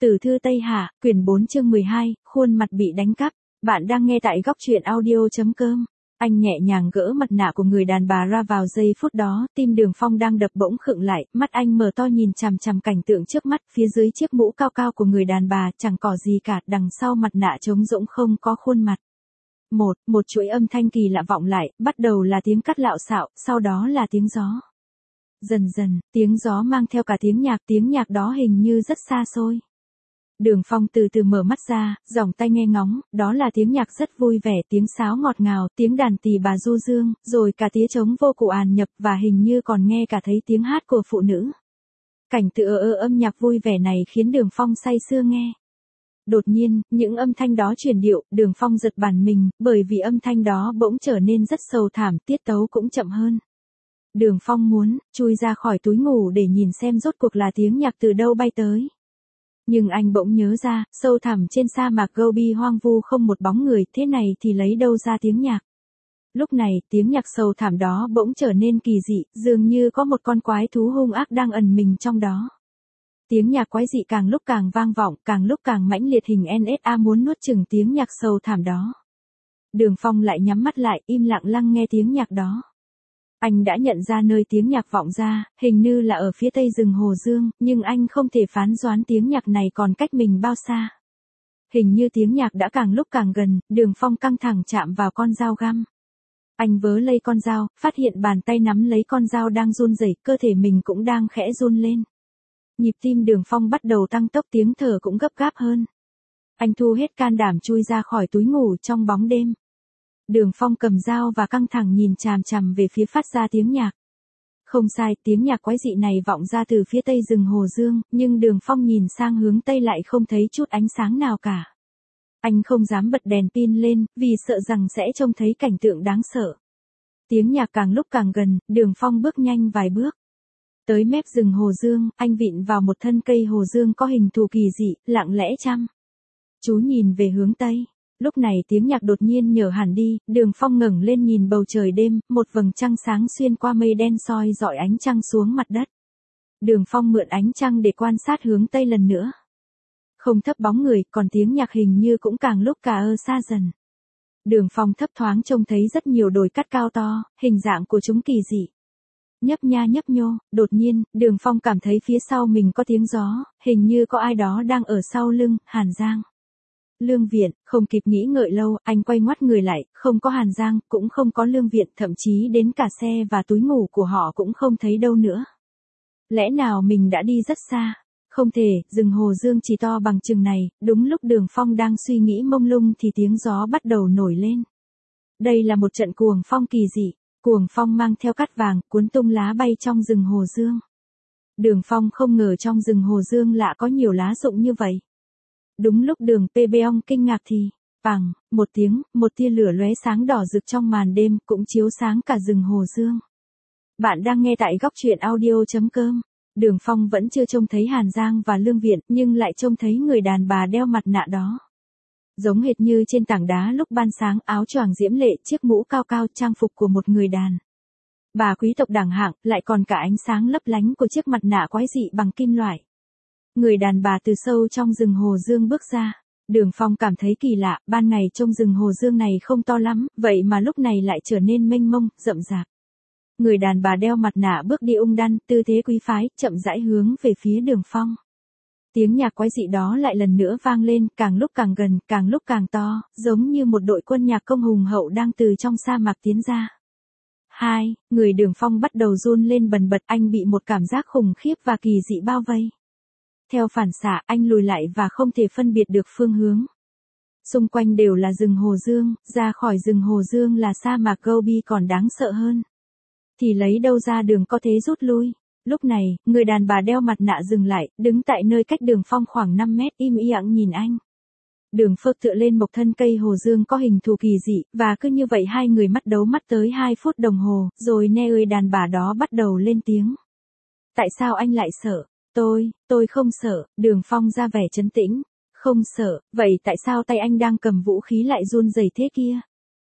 Tử thư Tây Hạ, quyển 4 chương 12, khuôn mặt bị đánh cắp. Bạn đang nghe tại góc truyện audio.com. Anh nhẹ nhàng gỡ mặt nạ của người đàn bà ra vào giây phút đó, tim Đường Phong đang đập bỗng khựng lại, mắt anh mở to nhìn chằm chằm cảnh tượng trước mắt, phía dưới chiếc mũ cao cao của người đàn bà, chẳng có gì cả, đằng sau mặt nạ trống rỗng không có khuôn mặt. Một chuỗi âm thanh kỳ lạ vọng lại, bắt đầu là tiếng cắt lạo xạo, sau đó là tiếng gió. Dần dần, tiếng gió mang theo cả tiếng nhạc đó hình như rất xa xôi. Đường Phong từ từ mở mắt ra, giỏng tay nghe ngóng, đó là tiếng nhạc rất vui vẻ, tiếng sáo ngọt ngào, tiếng đàn tỳ bà du dương, rồi cả tiếng trống vô cùng àn nhập và hình như còn nghe cả thấy tiếng hát của phụ nữ. Cảnh tượng âm nhạc vui vẻ này khiến Đường Phong say sưa nghe. Đột nhiên, những âm thanh đó chuyển điệu, Đường Phong giật bắn mình, bởi vì âm thanh đó bỗng trở nên rất sầu thảm, tiết tấu cũng chậm hơn. Đường Phong muốn chui ra khỏi túi ngủ để nhìn xem rốt cuộc là tiếng nhạc từ đâu bay tới. Nhưng anh bỗng nhớ ra, sâu thẳm trên sa mạc Gobi hoang vu không một bóng người, thế này thì lấy đâu ra tiếng nhạc. Lúc này, tiếng nhạc sâu thẳm đó bỗng trở nên kỳ dị, dường như có một con quái thú hung ác đang ẩn mình trong đó. Tiếng nhạc quái dị càng lúc càng vang vọng, càng lúc càng mãnh liệt, hình NSA muốn nuốt chửng tiếng nhạc sâu thẳm đó. Đường Phong lại nhắm mắt lại, im lặng lắng nghe tiếng nhạc đó. Anh đã nhận ra nơi tiếng nhạc vọng ra, hình như là ở phía tây rừng Hồ Dương, nhưng anh không thể phán đoán tiếng nhạc này còn cách mình bao xa. Hình như tiếng nhạc đã càng lúc càng gần, Đường Phong căng thẳng chạm vào con dao găm. Anh vớ lấy con dao, phát hiện bàn tay nắm lấy con dao đang run rẩy, cơ thể mình cũng đang khẽ run lên. Nhịp tim Đường Phong bắt đầu tăng tốc, tiếng thở cũng gấp gáp hơn. Anh thu hết can đảm chui ra khỏi túi ngủ trong bóng đêm. Đường Phong cầm dao và căng thẳng nhìn chằm chằm về phía phát ra tiếng nhạc. Không sai, tiếng nhạc quái dị này vọng ra từ phía tây rừng Hồ Dương, nhưng Đường Phong nhìn sang hướng tây lại không thấy chút ánh sáng nào cả. Anh không dám bật đèn pin lên, vì sợ rằng sẽ trông thấy cảnh tượng đáng sợ. Tiếng nhạc càng lúc càng gần, Đường Phong bước nhanh vài bước. Tới mép rừng Hồ Dương, anh vịn vào một thân cây Hồ Dương có hình thù kỳ dị, lặng lẽ chăm chú nhìn về hướng tây. Lúc này tiếng nhạc đột nhiên nhở hẳn đi, Đường Phong ngẩng lên nhìn bầu trời đêm, một vầng trăng sáng xuyên qua mây đen soi rọi ánh trăng xuống mặt đất. Đường Phong mượn ánh trăng để quan sát hướng tây lần nữa. Không thấp bóng người, còn tiếng nhạc hình như cũng càng lúc càng xa dần. Đường Phong thấp thoáng trông thấy rất nhiều đồi cát cao to, hình dạng của chúng kỳ dị. Nhấp nha nhấp nhô, đột nhiên, Đường Phong cảm thấy phía sau mình có tiếng gió, hình như có ai đó đang ở sau lưng, Hàn Giang. Lương Viện, không kịp nghĩ ngợi lâu, anh quay ngoắt người lại, không có Hàn Giang, cũng không có Lương Viện, thậm chí đến cả xe và túi ngủ của họ cũng không thấy đâu nữa. Lẽ nào mình đã đi rất xa? Không thể, rừng Hồ Dương chỉ to bằng chừng này, đúng lúc Đường Phong đang suy nghĩ mông lung thì tiếng gió bắt đầu nổi lên. Đây là một trận cuồng phong kỳ dị, cuồng phong mang theo cát vàng, cuốn tung lá bay trong rừng Hồ Dương. Đường Phong không ngờ trong rừng Hồ Dương lạ có nhiều lá rụng như vậy. Đúng lúc Đường Pê-beong kinh ngạc thì, bằng, một tiếng, một tia lửa lóe sáng đỏ rực trong màn đêm, cũng chiếu sáng cả rừng Hồ Dương. Bạn đang nghe tại góc truyện audio.com. Đường Phong vẫn chưa trông thấy Hàn Giang và Lương Viện, nhưng lại trông thấy người đàn bà đeo mặt nạ đó. Giống hệt như trên tảng đá lúc ban sáng, áo choàng diễm lệ, chiếc mũ cao cao, trang phục của một người đàn bà quý tộc đẳng hạng, lại còn cả ánh sáng lấp lánh của chiếc mặt nạ quái dị bằng kim loại. Người đàn bà từ sâu trong rừng Hồ Dương bước ra. Đường Phong cảm thấy kỳ lạ, ban ngày trong rừng Hồ Dương này không to lắm, vậy mà lúc này lại trở nên mênh mông, rậm rạp. Người đàn bà đeo mặt nạ bước đi ung đăn, tư thế quý phái, chậm rãi hướng về phía Đường Phong. Tiếng nhạc quái dị đó lại lần nữa vang lên, càng lúc càng gần, càng lúc càng to, giống như một đội quân nhạc công hùng hậu đang từ trong sa mạc tiến ra. Người Đường Phong bắt đầu run lên bần bật, anh bị một cảm giác khủng khiếp và kỳ dị bao vây. Theo phản xạ, anh lùi lại và không thể phân biệt được phương hướng. Xung quanh đều là rừng Hồ Dương, ra khỏi rừng Hồ Dương là sa mạc Gobi còn đáng sợ hơn. Thì lấy đâu ra đường có thể rút lui. Lúc này, người đàn bà đeo mặt nạ dừng lại, đứng tại nơi cách Đường Phong khoảng 5 mét, im lặng nhìn anh. Đường Phước tựa lên một thân cây Hồ Dương có hình thù kỳ dị, và cứ như vậy hai người mắt đấu mắt tới 2 phút đồng hồ, rồi nghe ơi đàn bà đó bắt đầu lên tiếng. Tại sao anh lại sợ? Tôi không sợ, Đường Phong ra vẻ trấn tĩnh. Không sợ, vậy tại sao tay anh đang cầm vũ khí lại run rẩy thế kia?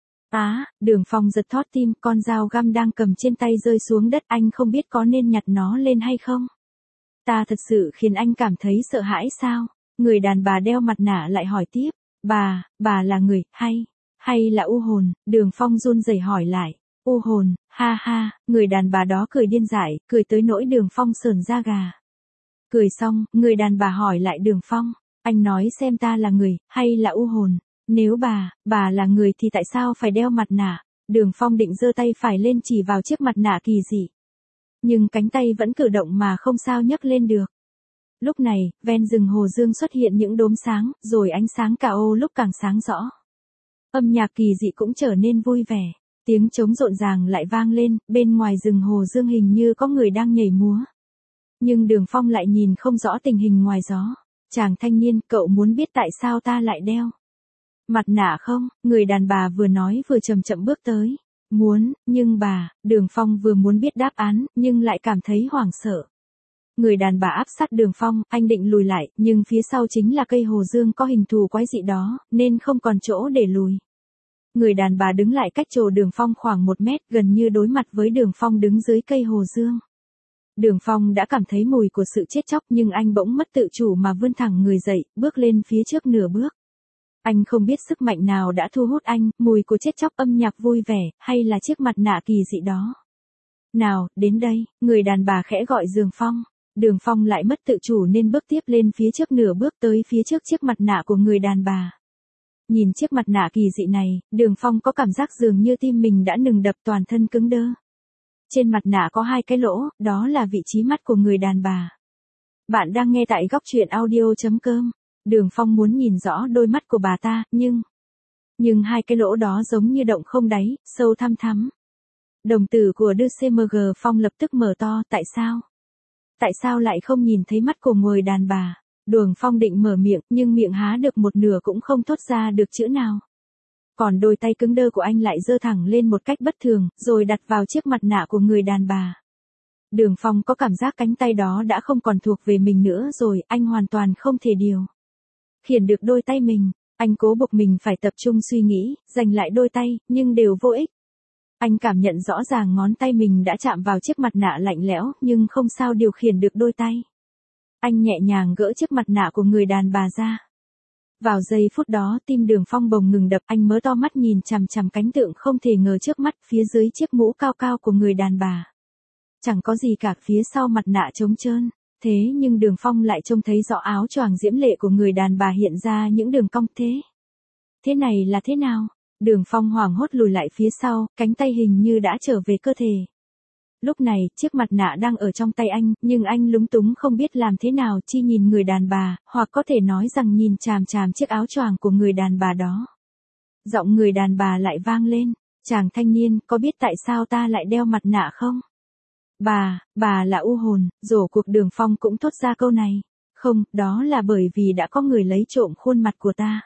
Đường Phong giật thót tim, con dao găm đang cầm trên tay rơi xuống đất, anh không biết có nên nhặt nó lên hay không? Ta thật sự khiến anh cảm thấy sợ hãi sao? Người đàn bà đeo mặt nạ lại hỏi tiếp, bà là người, hay là u hồn? Đường Phong run rẩy hỏi lại, u hồn, ha ha, người đàn bà đó cười điên dại, cười tới nỗi Đường Phong sởn da gà. Cười xong, người đàn bà hỏi lại Đường Phong, anh nói xem ta là người, hay là u hồn? Nếu bà là người thì tại sao phải đeo mặt nạ? Đường Phong định giơ tay phải lên chỉ vào chiếc mặt nạ kỳ dị. Nhưng cánh tay vẫn cử động mà không sao nhấc lên được. Lúc này, ven rừng Hồ Dương xuất hiện những đốm sáng, rồi ánh sáng cà ô lúc càng sáng rõ. Âm nhạc kỳ dị cũng trở nên vui vẻ. Tiếng trống rộn ràng lại vang lên, bên ngoài rừng Hồ Dương hình như có người đang nhảy múa. Nhưng Đường Phong lại nhìn không rõ tình hình ngoài gió. Chàng thanh niên, cậu muốn biết tại sao ta lại đeo mặt nạ không? Người đàn bà vừa nói vừa chậm chậm bước tới. Muốn, nhưng Đường Phong vừa muốn biết đáp án, nhưng lại cảm thấy hoảng sợ. Người đàn bà áp sát Đường Phong, anh định lùi lại, nhưng phía sau chính là cây hồ dương có hình thù quái dị đó, nên không còn chỗ để lùi. Người đàn bà đứng lại cách chỗ Đường Phong khoảng 1 mét, gần như đối mặt với Đường Phong đứng dưới cây hồ dương. Đường Phong đã cảm thấy mùi của sự chết chóc, nhưng anh bỗng mất tự chủ mà vươn thẳng người dậy, bước lên phía trước nửa bước. Anh không biết sức mạnh nào đã thu hút anh, mùi của chết chóc, âm nhạc vui vẻ, hay là chiếc mặt nạ kỳ dị đó. Nào, đến đây, người đàn bà khẽ gọi Đường Phong. Đường Phong lại mất tự chủ nên bước tiếp lên phía trước nửa bước tới phía trước chiếc mặt nạ của người đàn bà. Nhìn chiếc mặt nạ kỳ dị này, Đường Phong có cảm giác dường như tim mình đã ngừng đập, toàn thân cứng đơ. Trên mặt nạ có 2 cái lỗ, đó là vị trí mắt của người đàn bà. Bạn đang nghe tại góc truyện audio.com. Đường Phong muốn nhìn rõ đôi mắt của bà ta, nhưng 2 cái lỗ đó giống như động không đáy, sâu thăm thắm. Đồng tử của DCMG Phong lập tức mở to, tại sao? Tại sao lại không nhìn thấy mắt của người đàn bà? Đường Phong định mở miệng, nhưng miệng há được một nửa cũng không thốt ra được chữ nào. Còn đôi tay cứng đơ của anh lại giơ thẳng lên một cách bất thường, rồi đặt vào chiếc mặt nạ của người đàn bà. Đường Phong có cảm giác cánh tay đó đã không còn thuộc về mình nữa rồi, anh hoàn toàn không thể điều khiển được đôi tay mình. Anh cố buộc mình phải tập trung suy nghĩ, giành lại đôi tay, nhưng đều vô ích. Anh cảm nhận rõ ràng ngón tay mình đã chạm vào chiếc mặt nạ lạnh lẽo, nhưng không sao điều khiển được đôi tay. Anh nhẹ nhàng gỡ chiếc mặt nạ của người đàn bà ra. Vào giây phút đó tim Đường Phong bồng ngừng đập, anh mở to mắt nhìn chằm chằm cánh tượng không thể ngờ trước mắt, phía dưới chiếc mũ cao cao của người đàn bà. Chẳng có gì cả, phía sau mặt nạ trống trơn. Thế nhưng Đường Phong lại trông thấy rõ áo choàng diễm lệ của người đàn bà hiện ra những đường cong thế này là thế nào? Đường Phong hoảng hốt lùi lại phía sau, cánh tay hình như đã trở về cơ thể. Lúc này, chiếc mặt nạ đang ở trong tay anh, nhưng anh lúng túng không biết làm thế nào, chỉ nhìn người đàn bà, hoặc có thể nói rằng nhìn chằm chằm chiếc áo choàng của người đàn bà đó. Giọng người đàn bà lại vang lên, chàng thanh niên, có biết tại sao ta lại đeo mặt nạ không? Bà là u hồn, rổ cuộc Đường Phong cũng thốt ra câu này. Không, đó là bởi vì đã có người lấy trộm khuôn mặt của ta.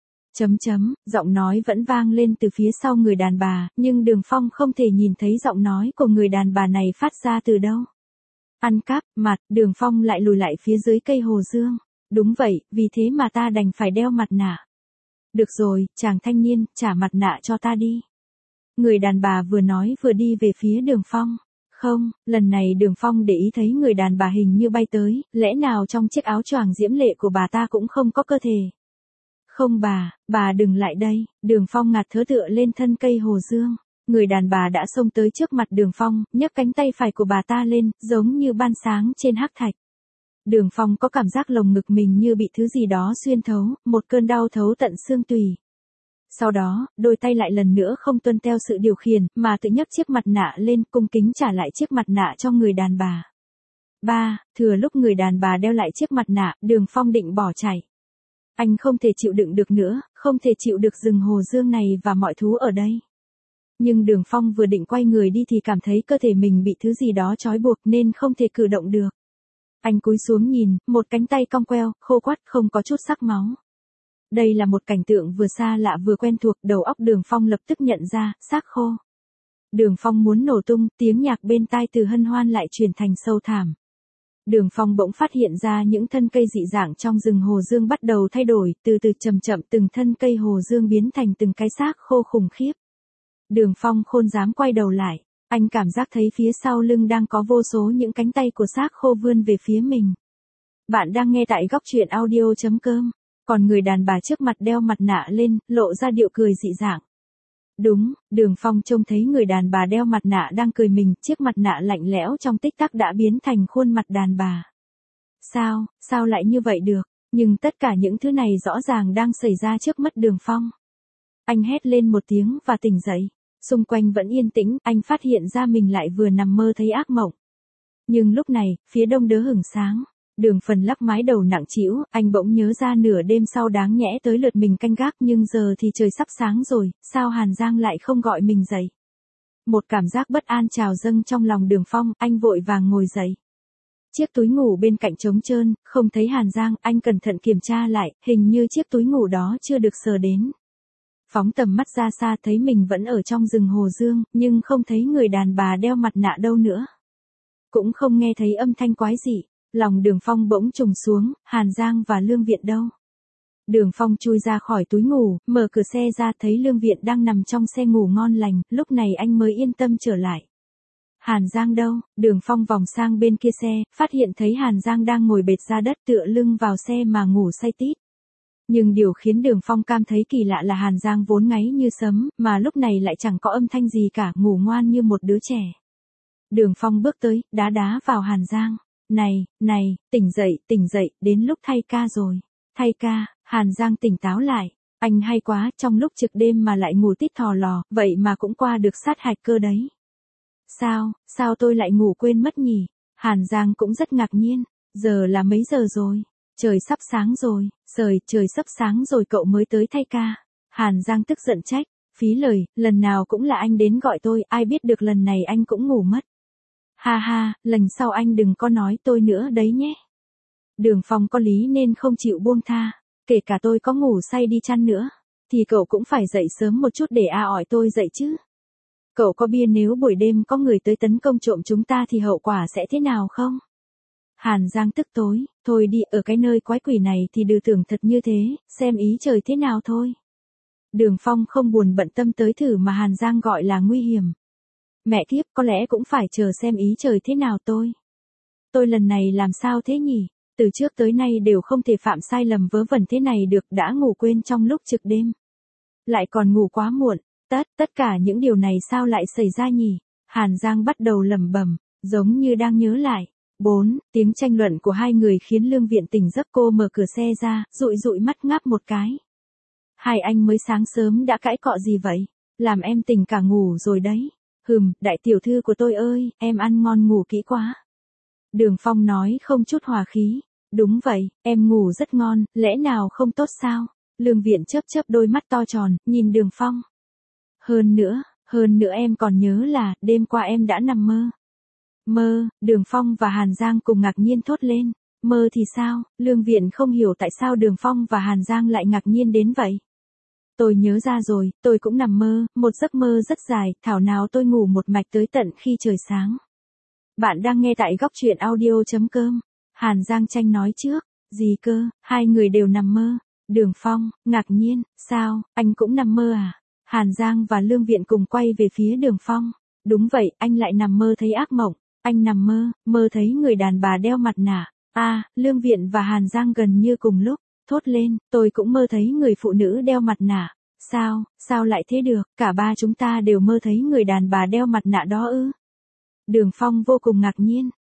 Giọng nói vẫn vang lên từ phía sau người đàn bà, nhưng Đường Phong không thể nhìn thấy giọng nói của người đàn bà này phát ra từ đâu. Ăn cắp, Đường Phong lại lùi lại phía dưới cây hồ dương. Đúng vậy, vì thế mà ta đành phải đeo mặt nạ. Được rồi, chàng thanh niên, trả mặt nạ cho ta đi. Người đàn bà vừa nói vừa đi về phía Đường Phong. Không, lần này Đường Phong để ý thấy người đàn bà hình như bay tới, lẽ nào trong chiếc áo choàng diễm lệ của bà ta cũng không có cơ thể. Không bà đừng lại đây. Đường Phong ngạt thở tựa lên thân cây hồ dương. Người đàn bà đã xông tới trước mặt Đường Phong, nhấc cánh tay phải của bà ta lên, giống như ban sáng trên hắc thạch. Đường Phong có cảm giác lồng ngực mình như bị thứ gì đó xuyên thấu, một cơn đau thấu tận xương tủy. Sau đó, đôi tay lại lần nữa không tuân theo sự điều khiển, mà tự nhấc chiếc mặt nạ lên, cung kính trả lại chiếc mặt nạ cho người đàn bà. Thừa lúc người đàn bà đeo lại chiếc mặt nạ, Đường Phong định bỏ chạy. Anh không thể chịu đựng được nữa, không thể chịu được rừng hồ dương này và mọi thú ở đây. Nhưng Đường Phong vừa định quay người đi thì cảm thấy cơ thể mình bị thứ gì đó trói buộc nên không thể cử động được. Anh cúi xuống nhìn, một cánh tay cong queo, khô quắt, không có chút sắc máu. Đây là một cảnh tượng vừa xa lạ vừa quen thuộc, đầu óc Đường Phong lập tức nhận ra, xác khô. Đường Phong muốn nổ tung, tiếng nhạc bên tai từ hân hoan lại chuyển thành sâu thảm. Đường Phong bỗng phát hiện ra những thân cây dị dạng trong rừng hồ dương bắt đầu thay đổi, từ từ chậm chậm từng thân cây hồ dương biến thành từng cái xác khô khủng khiếp. Đường Phong không dám quay đầu lại, anh cảm giác thấy phía sau lưng đang có vô số những cánh tay của xác khô vươn về phía mình. Bạn đang nghe tại góc truyện audio.com. Còn người đàn bà trước mặt đeo mặt nạ lên, lộ ra điệu cười dị dạng. Đúng, Đường Phong trông thấy người đàn bà đeo mặt nạ đang cười mình, chiếc mặt nạ lạnh lẽo trong tích tắc đã biến thành khuôn mặt đàn bà. Sao lại như vậy được? Nhưng tất cả những thứ này rõ ràng đang xảy ra trước mắt Đường Phong. Anh hét lên một tiếng và tỉnh dậy. Xung quanh vẫn yên tĩnh, anh phát hiện ra mình lại vừa nằm mơ thấy ác mộng. Nhưng lúc này, phía đông đớ hửng sáng. Đường Phần lắc mái đầu nặng trĩu, anh bỗng nhớ ra nửa đêm sau đáng nhẽ tới lượt mình canh gác, nhưng giờ thì trời sắp sáng rồi, sao Hàn Giang lại không gọi mình dậy? Một cảm giác bất an trào dâng trong lòng Đường Phong, anh vội vàng ngồi dậy. Chiếc túi ngủ bên cạnh trống trơn, không thấy Hàn Giang, anh cẩn thận kiểm tra lại, hình như chiếc túi ngủ đó chưa được sờ đến. Phóng tầm mắt ra xa thấy mình vẫn ở trong rừng Hồ Dương, nhưng không thấy người đàn bà đeo mặt nạ đâu nữa. Cũng không nghe thấy âm thanh quái dị. Lòng Đường Phong bỗng trùng xuống, Hàn Giang và Lương Viện đâu? Đường Phong chui ra khỏi túi ngủ, mở cửa xe ra thấy Lương Viện đang nằm trong xe ngủ ngon lành, lúc này anh mới yên tâm trở lại. Hàn Giang đâu? Đường Phong vòng sang bên kia xe, phát hiện thấy Hàn Giang đang ngồi bệt ra đất tựa lưng vào xe mà ngủ say tít. Nhưng điều khiến Đường Phong cảm thấy kỳ lạ là Hàn Giang vốn ngáy như sấm, mà lúc này lại chẳng có âm thanh gì cả, ngủ ngoan như một đứa trẻ. Đường Phong bước tới, đá vào Hàn Giang. Này, tỉnh dậy, đến lúc thay ca rồi. Thay ca, Hàn Giang tỉnh táo lại. Anh hay quá, trong lúc trực đêm mà lại ngủ tít thò lò, vậy mà cũng qua được sát hạch cơ đấy. Sao tôi lại ngủ quên mất nhỉ? Hàn Giang cũng rất ngạc nhiên. Giờ là mấy giờ rồi? Trời sắp sáng rồi, trời sắp sáng rồi cậu mới tới thay ca. Hàn Giang tức giận trách, phí lời, lần nào cũng là anh đến gọi tôi, ai biết được lần này anh cũng ngủ mất. Ha, lần sau anh đừng có nói tôi nữa đấy nhé. Đường Phong có lý nên không chịu buông tha, kể cả tôi có ngủ say đi chăng nữa, thì cậu cũng phải dậy sớm một chút để ỏi tôi dậy chứ. Cậu có biết nếu buổi đêm có người tới tấn công trộm chúng ta thì hậu quả sẽ thế nào không? Hàn Giang tức tối, thôi đi, ở cái nơi quái quỷ này thì đừng tưởng thật như thế, xem ý trời thế nào thôi. Đường Phong không buồn bận tâm tới thử mà Hàn Giang gọi là nguy hiểm. Mẹ kiếp, có lẽ cũng phải chờ xem ý trời thế nào tôi. Tôi lần này làm sao thế nhỉ? Từ trước tới nay đều không thể phạm sai lầm vớ vẩn thế này được, đã ngủ quên trong lúc trực đêm. Lại còn ngủ quá muộn, tất cả những điều này sao lại xảy ra nhỉ? Hàn Giang bắt đầu lẩm bẩm, giống như đang nhớ lại. 4, tiếng tranh luận của hai người khiến Lương Viện tỉnh giấc, cô mở cửa xe ra, dụi mắt ngáp một cái. Hai anh mới sáng sớm đã cãi cọ gì vậy? Làm em tỉnh cả ngủ rồi đấy. Đại tiểu thư của tôi ơi, em ăn ngon ngủ kỹ quá. Đường Phong nói không chút hòa khí. Đúng vậy, em ngủ rất ngon, lẽ nào không tốt sao? Lương Viện chớp đôi mắt to tròn, nhìn Đường Phong. Hơn nữa em còn nhớ là, đêm qua em đã nằm mơ. Mơ, Đường Phong và Hàn Giang cùng ngạc nhiên thốt lên. Mơ thì sao? Lương Viện không hiểu tại sao Đường Phong và Hàn Giang lại ngạc nhiên đến vậy. Tôi nhớ ra rồi, tôi cũng nằm mơ, một giấc mơ rất dài, thảo nào tôi ngủ một mạch tới tận khi trời sáng. Bạn đang nghe tại góc truyện audio.com. Hàn Giang tranh nói trước, gì cơ, hai người đều nằm mơ. Đường Phong, ngạc nhiên, sao, anh cũng nằm mơ à? Hàn Giang và Lương Viện cùng quay về phía Đường Phong. Đúng vậy, anh lại nằm mơ thấy ác mộng. Anh nằm mơ thấy người đàn bà đeo mặt nạ. Lương Viện và Hàn Giang gần như cùng lúc thốt lên, tôi cũng mơ thấy người phụ nữ đeo mặt nạ. Sao lại thế được, cả ba chúng ta đều mơ thấy người đàn bà đeo mặt nạ đó ư? Đường Phong vô cùng ngạc nhiên,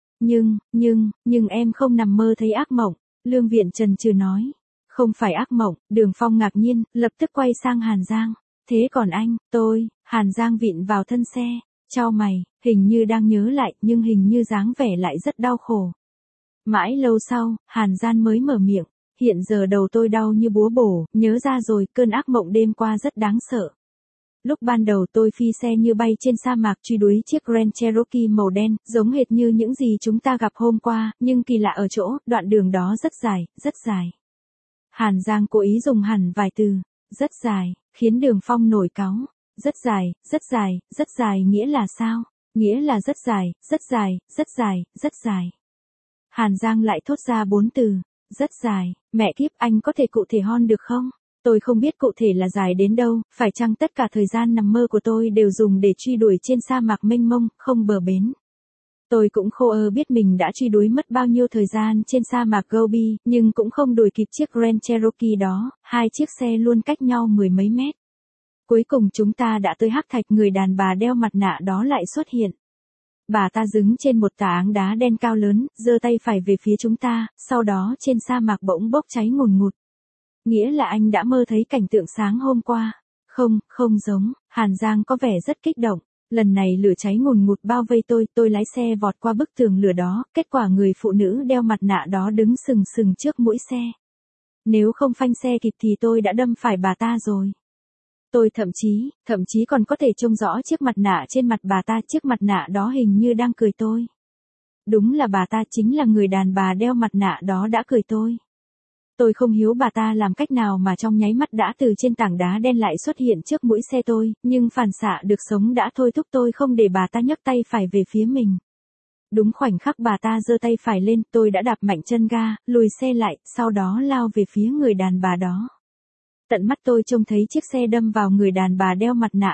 nhưng em không nằm mơ thấy ác mộng, Lương Viện chần chừ nói. Không phải ác mộng, Đường Phong ngạc nhiên, lập tức quay sang Hàn Giang. Thế còn anh, tôi, Hàn Giang vịn vào thân xe, chau mày, hình như đang nhớ lại, nhưng hình như dáng vẻ lại rất đau khổ. Mãi lâu sau, Hàn Giang mới mở miệng. Hiện giờ đầu tôi đau như búa bổ, nhớ ra rồi, cơn ác mộng đêm qua rất đáng sợ. Lúc ban đầu tôi phi xe như bay trên sa mạc truy đuổi chiếc Grand Cherokee màu đen, giống hệt như những gì chúng ta gặp hôm qua, nhưng kỳ lạ ở chỗ, đoạn đường đó rất dài. Hàn Giang cố ý dùng hẳn vài từ, rất dài, khiến Đường Phong nổi cáu. Rất dài nghĩa là sao? Nghĩa là rất dài. Hàn Giang lại thốt ra 4 từ. Rất dài, mẹ kiếp, anh có thể cụ thể hơn được không? Tôi không biết cụ thể là dài đến đâu, phải chăng tất cả thời gian nằm mơ của tôi đều dùng để truy đuổi trên sa mạc mênh mông, không bờ bến. Tôi cũng khô biết mình đã truy đuổi mất bao nhiêu thời gian trên sa mạc Gobi, nhưng cũng không đuổi kịp chiếc Grand Cherokee đó, hai chiếc xe luôn cách nhau mười mấy mét. Cuối cùng chúng ta đã tới hắc thạch, người đàn bà đeo mặt nạ đó lại xuất hiện. Bà ta đứng trên một tảng đá đen cao lớn, giơ tay phải về phía chúng ta, sau đó trên sa mạc bỗng bốc cháy ngùn ngụt. Nghĩa là anh đã mơ thấy cảnh tượng sáng hôm qua. Không, không giống, Hàn Giang có vẻ rất kích động. Lần này lửa cháy ngùn ngụt bao vây tôi lái xe vọt qua bức tường lửa đó, kết quả người phụ nữ đeo mặt nạ đó đứng sừng sừng trước mũi xe. Nếu không phanh xe kịp thì tôi đã đâm phải bà ta rồi. Tôi thậm chí còn có thể trông rõ chiếc mặt nạ trên mặt bà ta, chiếc mặt nạ đó hình như đang cười tôi. Đúng là bà ta, chính là người đàn bà đeo mặt nạ đó đã cười tôi. Tôi không hiểu bà ta làm cách nào mà trong nháy mắt đã từ trên tảng đá đen lại xuất hiện trước mũi xe tôi, nhưng phản xạ được sống đã thôi thúc tôi không để bà ta nhấc tay phải về phía mình. Đúng khoảnh khắc bà ta giơ tay phải lên, tôi đã đạp mạnh chân ga, lùi xe lại, sau đó lao về phía người đàn bà đó. Tận mắt tôi trông thấy chiếc xe đâm vào người đàn bà đeo mặt nạ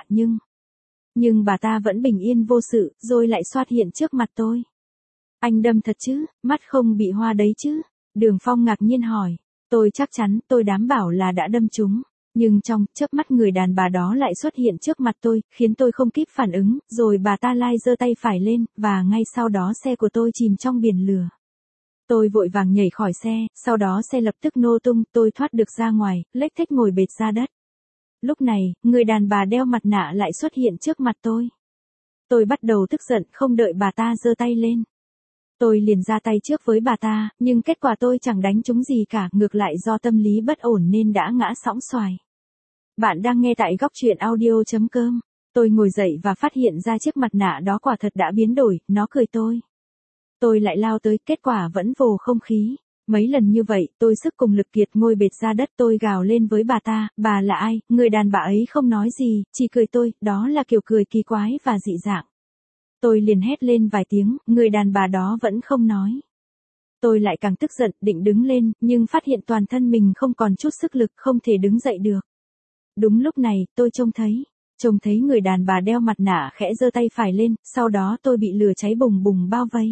nhưng bà ta vẫn bình yên vô sự, rồi lại xuất hiện trước mặt tôi. Anh đâm thật chứ, mắt không bị hoa đấy chứ? Đường Phong ngạc nhiên hỏi. Tôi chắc chắn, tôi đảm bảo là đã đâm trúng. Nhưng trong chớp mắt người đàn bà đó lại xuất hiện trước mặt tôi, khiến tôi không kịp phản ứng, rồi bà ta lại giơ tay phải lên, và ngay sau đó xe của tôi chìm trong biển lửa. Tôi vội vàng nhảy khỏi xe, sau đó xe lập tức nổ tung, tôi thoát được ra ngoài, lếch thếch ngồi bệt ra đất. Lúc này, người đàn bà đeo mặt nạ lại xuất hiện trước mặt tôi. Tôi bắt đầu tức giận, không đợi bà ta giơ tay lên. Tôi liền ra tay trước với bà ta, nhưng kết quả tôi chẳng đánh trúng gì cả, ngược lại do tâm lý bất ổn nên đã ngã sõng xoài. Bạn đang nghe tại góc truyện audio.com. Tôi ngồi dậy và phát hiện ra chiếc mặt nạ đó quả thật đã biến đổi, nó cười tôi. Tôi lại lao tới, kết quả vẫn vồ không khí. Mấy lần như vậy, tôi sức cùng lực kiệt ngồi bệt ra đất, tôi gào lên với bà ta, bà là ai? Người đàn bà ấy không nói gì, chỉ cười tôi, đó là kiểu cười kỳ quái và dị dạng. Tôi liền hét lên vài tiếng, người đàn bà đó vẫn không nói. Tôi lại càng tức giận, định đứng lên, nhưng phát hiện toàn thân mình không còn chút sức lực, không thể đứng dậy được. Đúng lúc này, tôi trông thấy người đàn bà đeo mặt nạ khẽ giơ tay phải lên, sau đó tôi bị lửa cháy bùng bùng bao vây.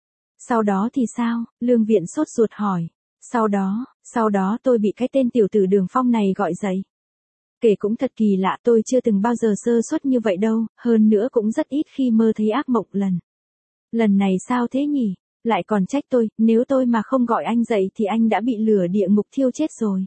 Sau đó thì sao? Lương Viện sốt ruột hỏi. Sau đó tôi bị cái tên tiểu tử Đường Phong này gọi dậy. Kể cũng thật kỳ lạ, tôi chưa từng bao giờ sơ suất như vậy đâu, hơn nữa cũng rất ít khi mơ thấy ác mộng lần này sao thế nhỉ? Lại còn trách tôi, nếu tôi mà không gọi anh dậy thì anh đã bị lửa địa ngục thiêu chết rồi.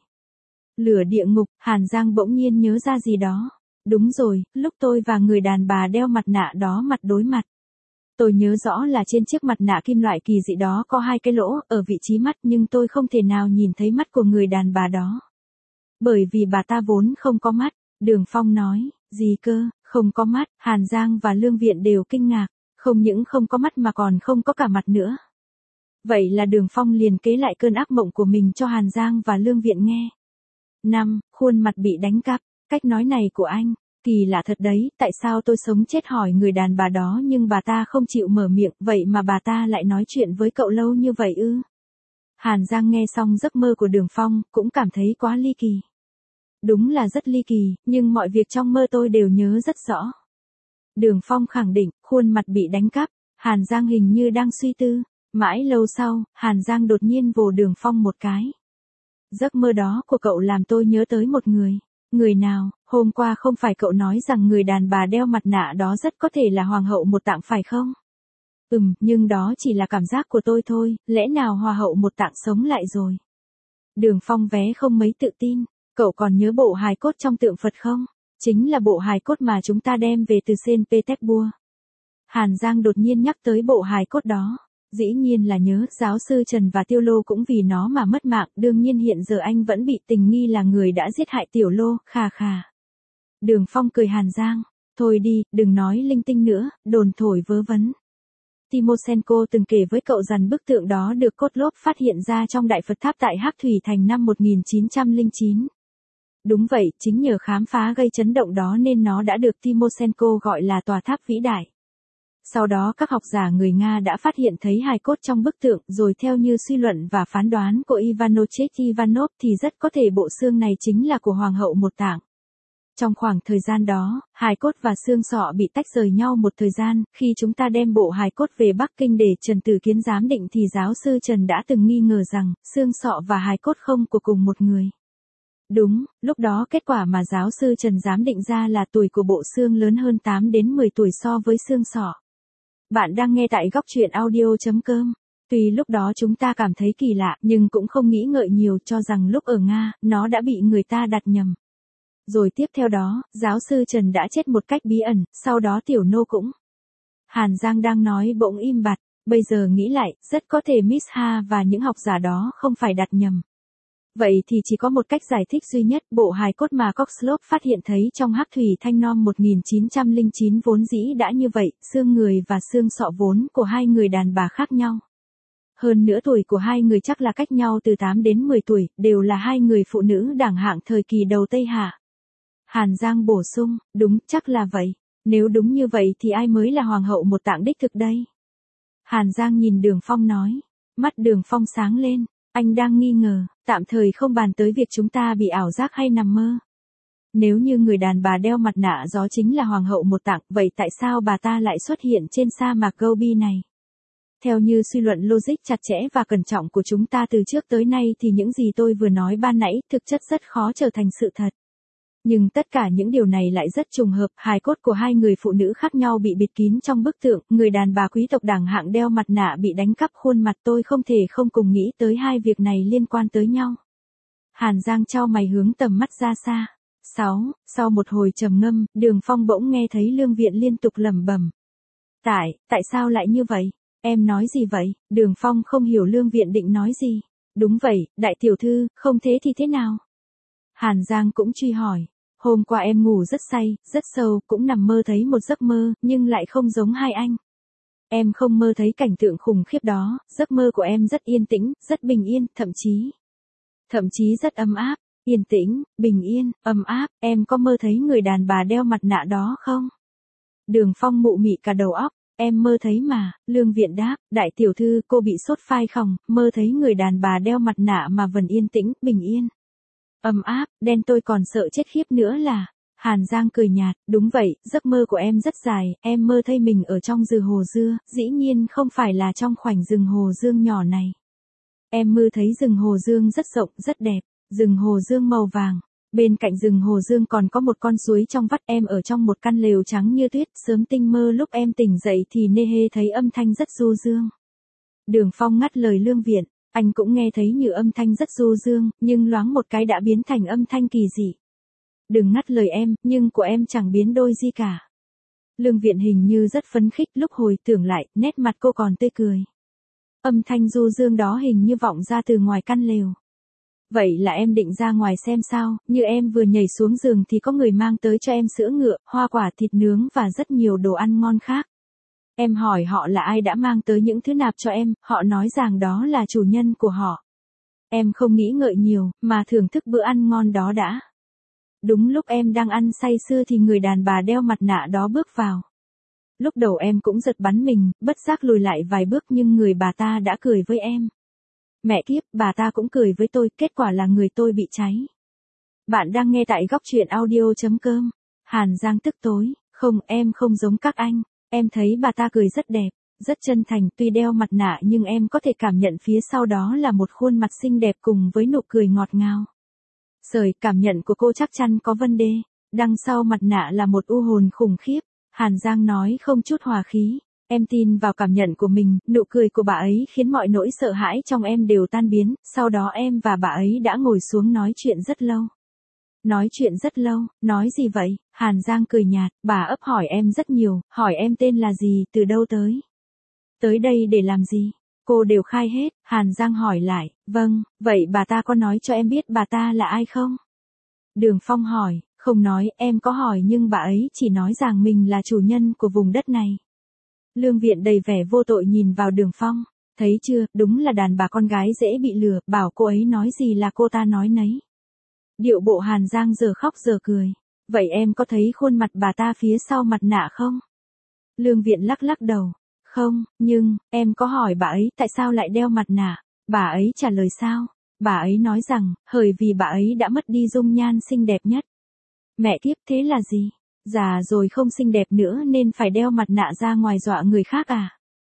Lửa địa ngục, Hàn Giang bỗng nhiên nhớ ra gì đó. Đúng rồi, lúc tôi và người đàn bà đeo mặt nạ đó mặt đối mặt. Tôi nhớ rõ là trên chiếc mặt nạ kim loại kỳ dị đó có hai cái lỗ ở vị trí mắt, nhưng tôi không thể nào nhìn thấy mắt của người đàn bà đó. Bởi vì bà ta vốn không có mắt. Đường Phong nói, gì cơ, không có mắt? Hàn Giang và Lương Viện đều kinh ngạc, không những không có mắt mà còn không có cả mặt nữa. Vậy là Đường Phong liền kể lại cơn ác mộng của mình cho Hàn Giang và Lương Viện nghe. 5. Khuôn mặt bị đánh cắp. Cách nói này của anh, kỳ lạ thật đấy, tại sao tôi sống chết hỏi người đàn bà đó nhưng bà ta không chịu mở miệng, vậy mà bà ta lại nói chuyện với cậu lâu như vậy ư? Hàn Giang nghe xong giấc mơ của Đường Phong, cũng cảm thấy quá ly kỳ. Đúng là rất ly kỳ, nhưng mọi việc trong mơ tôi đều nhớ rất rõ. Đường Phong khẳng định, khuôn mặt bị đánh cắp. Hàn Giang hình như đang suy tư. Mãi lâu sau, Hàn Giang đột nhiên vồ Đường Phong một cái. Giấc mơ đó của cậu làm tôi nhớ tới một người. Người nào? Hôm qua không phải cậu nói rằng người đàn bà đeo mặt nạ đó rất có thể là Hoàng hậu Một Tạng phải không? Nhưng đó chỉ là cảm giác của tôi thôi, lẽ nào Hoa hậu Một Tạng sống lại rồi? Đường Phong vé không mấy tự tin. Cậu còn nhớ bộ hài cốt trong tượng Phật không? Chính là bộ hài cốt mà chúng ta đem về từ Saint Petersburg. Hàn Giang đột nhiên nhắc tới bộ hài cốt đó. Dĩ nhiên là nhớ, giáo sư Trần và Tiêu Lô cũng vì nó mà mất mạng, đương nhiên hiện giờ anh vẫn bị tình nghi là người đã giết hại Tiểu Lô, khà khà. Đường Phong cười Hàn Giang, thôi đi, đừng nói linh tinh nữa, đồn thổi vớ vẩn. Timoshenko từng kể với cậu rằng bức tượng đó được Kotlov phát hiện ra trong Đại Phật Tháp tại Hắc Thủy Thành năm 1909. Đúng vậy, chính nhờ khám phá gây chấn động đó nên nó đã được Timoshenko gọi là tòa tháp vĩ đại. Sau đó các học giả người Nga đã phát hiện thấy hài cốt trong bức tượng, rồi theo như suy luận và phán đoán của Ivanochek Ivanov thì rất có thể bộ xương này chính là của Hoàng hậu Một Tạng. Trong khoảng thời gian đó, hài cốt và xương sọ bị tách rời nhau một thời gian, khi chúng ta đem bộ hài cốt về Bắc Kinh để Trần Tử Kiến giám định thì giáo sư Trần đã từng nghi ngờ rằng, xương sọ và hài cốt không của cùng một người. Đúng, lúc đó kết quả mà giáo sư Trần giám định ra là tuổi của bộ xương lớn hơn 8 đến 10 tuổi so với xương sọ. Bạn đang nghe tại góc truyện audio.com. Tuy lúc đó chúng ta cảm thấy kỳ lạ, nhưng cũng không nghĩ ngợi nhiều, cho rằng lúc ở Nga, nó đã bị người ta đặt nhầm. Rồi tiếp theo đó, giáo sư Trần đã chết một cách bí ẩn, sau đó Tiểu Nô cũng. Hàn Giang đang nói bỗng im bặt, bây giờ nghĩ lại, rất có thể Miss Ha và những học giả đó không phải đặt nhầm. Vậy thì chỉ có một cách giải thích duy nhất, bộ hài cốt mà Coxlove phát hiện thấy trong hắc thủy thanh nom 1909 vốn dĩ đã như vậy, xương người và xương sọ vốn của hai người đàn bà khác nhau. Hơn nữa tuổi của hai người chắc là cách nhau từ 8 đến 10 tuổi, đều là hai người phụ nữ đẳng hạng thời kỳ đầu Tây Hạ. Hàn Giang bổ sung, đúng, chắc là vậy. Nếu đúng như vậy thì ai mới là hoàng hậu một tạng đích thực đây? Hàn Giang nhìn Đường Phong nói. Mắt Đường Phong sáng lên, anh đang nghi ngờ, tạm thời không bàn tới việc chúng ta bị ảo giác hay nằm mơ. Nếu như người đàn bà đeo mặt nạ gió chính là hoàng hậu một tạng, vậy tại sao bà ta lại xuất hiện trên sa mạc Gobi này? Theo như suy luận logic chặt chẽ và cẩn trọng của chúng ta từ trước tới nay thì những gì tôi vừa nói ban nãy thực chất rất khó trở thành sự thật. Nhưng tất cả những điều này lại rất trùng hợp, hài cốt của hai người phụ nữ khác nhau bị bịt kín trong bức tượng, người đàn bà quý tộc đẳng hạng đeo mặt nạ bị đánh cắp khuôn mặt, tôi không thể không cùng nghĩ tới hai việc này liên quan tới nhau. Hàn Giang chau mày hướng tầm mắt ra xa. Sau một hồi trầm ngâm, Đường Phong bỗng nghe thấy Lương Viện liên tục lẩm bẩm. Tại sao lại như vậy? Em nói gì vậy? Đường Phong không hiểu Lương Viện định nói gì. Đúng vậy, đại tiểu thư, không thế thì thế nào? Hàn Giang cũng truy hỏi. Hôm qua em ngủ rất say, rất sâu, cũng nằm mơ thấy một giấc mơ, nhưng lại không giống hai anh. Em không mơ thấy cảnh tượng khủng khiếp đó, giấc mơ của em rất yên tĩnh, rất bình yên, thậm chí rất ấm áp. Yên tĩnh, bình yên, ấm áp, em có mơ thấy người đàn bà đeo mặt nạ đó không? Đường Phong mụ mị cả đầu óc. Em mơ thấy mà, Lương Viện đáp, đại tiểu thư, cô bị sốt phai không, mơ thấy người đàn bà đeo mặt nạ mà vẫn yên tĩnh, bình yên. Ấm áp, đen tôi còn sợ chết khiếp nữa là. Hàn Giang cười nhạt, đúng vậy, giấc mơ của em rất dài, em mơ thấy mình ở trong rừng hồ dưa, dĩ nhiên không phải là trong khoảnh rừng hồ dương nhỏ này. Em mơ thấy rừng hồ dương rất rộng, rất đẹp, rừng hồ dương màu vàng. Bên cạnh rừng hồ dương còn có một con suối trong vắt, em ở trong một căn lều trắng như tuyết, sớm tinh mơ lúc em tỉnh dậy thì nê hê thấy âm thanh rất du dương. Đường Phong ngắt lời Lương Viện, anh cũng nghe thấy như âm thanh rất du dương, nhưng loáng một cái đã biến thành âm thanh kỳ dị. Đừng ngắt lời em, nhưng của em chẳng biến đôi gì cả. Lương Viện hình như rất phấn khích, lúc hồi tưởng lại, nét mặt cô còn tươi cười. Âm thanh du dương đó hình như vọng ra từ ngoài căn lều. Vậy là em định ra ngoài xem sao, như em vừa nhảy xuống giường thì có người mang tới cho em sữa ngựa, hoa quả, thịt nướng và rất nhiều đồ ăn ngon khác. Em hỏi họ là ai đã mang tới những thứ nạp cho em, họ nói rằng đó là chủ nhân của họ. Em không nghĩ ngợi nhiều, mà thưởng thức bữa ăn ngon đó đã. Đúng lúc em đang ăn say sưa thì người đàn bà đeo mặt nạ đó bước vào. Lúc đầu em cũng giật bắn mình, bất giác lùi lại vài bước nhưng người bà ta đã cười với em. Mẹ kiếp, bà ta cũng cười với tôi, kết quả là người tôi bị cháy. Bạn đang nghe tại góc truyện audio.com. Hàn Giang tức tối, không, em không giống các anh. Em thấy bà ta cười rất đẹp, rất chân thành, tuy đeo mặt nạ nhưng em có thể cảm nhận phía sau đó là một khuôn mặt xinh đẹp cùng với nụ cười ngọt ngào. Sởi, cảm nhận của cô chắc chắn có vấn đề. Đằng sau mặt nạ là một u hồn khủng khiếp. Hàn Giang nói không chút hòa khí. Em tin vào cảm nhận của mình, nụ cười của bà ấy khiến mọi nỗi sợ hãi trong em đều tan biến, sau đó em và bà ấy đã ngồi xuống nói chuyện rất lâu. Nói chuyện rất lâu, nói gì vậy? Hàn Giang cười nhạt, bà ấp hỏi em rất nhiều, hỏi em tên là gì, từ đâu tới. Tới đây để làm gì? Cô đều khai hết, Hàn Giang hỏi lại, vâng, vậy bà ta có nói cho em biết bà ta là ai không? Đường Phong hỏi, không nói, em có hỏi nhưng bà ấy chỉ nói rằng mình là chủ nhân của vùng đất này. Lương Viện đầy vẻ vô tội nhìn vào Đường Phong, thấy chưa, đúng là đàn bà con gái dễ bị lừa, bảo cô ấy nói gì là cô ta nói nấy. Điệu bộ Hàn Giang giờ khóc giờ cười, vậy em có thấy khuôn mặt bà ta phía sau mặt nạ không? Lương Viện lắc lắc đầu, không, nhưng, em có hỏi bà ấy tại sao lại đeo mặt nạ, bà ấy trả lời sao? Bà ấy nói rằng, bởi vì bà ấy đã mất đi dung nhan xinh đẹp nhất. Mẹ kiếp, thế là gì? Già rồi không xinh đẹp nữa nên phải đeo mặt nạ ra ngoài dọa người khác à?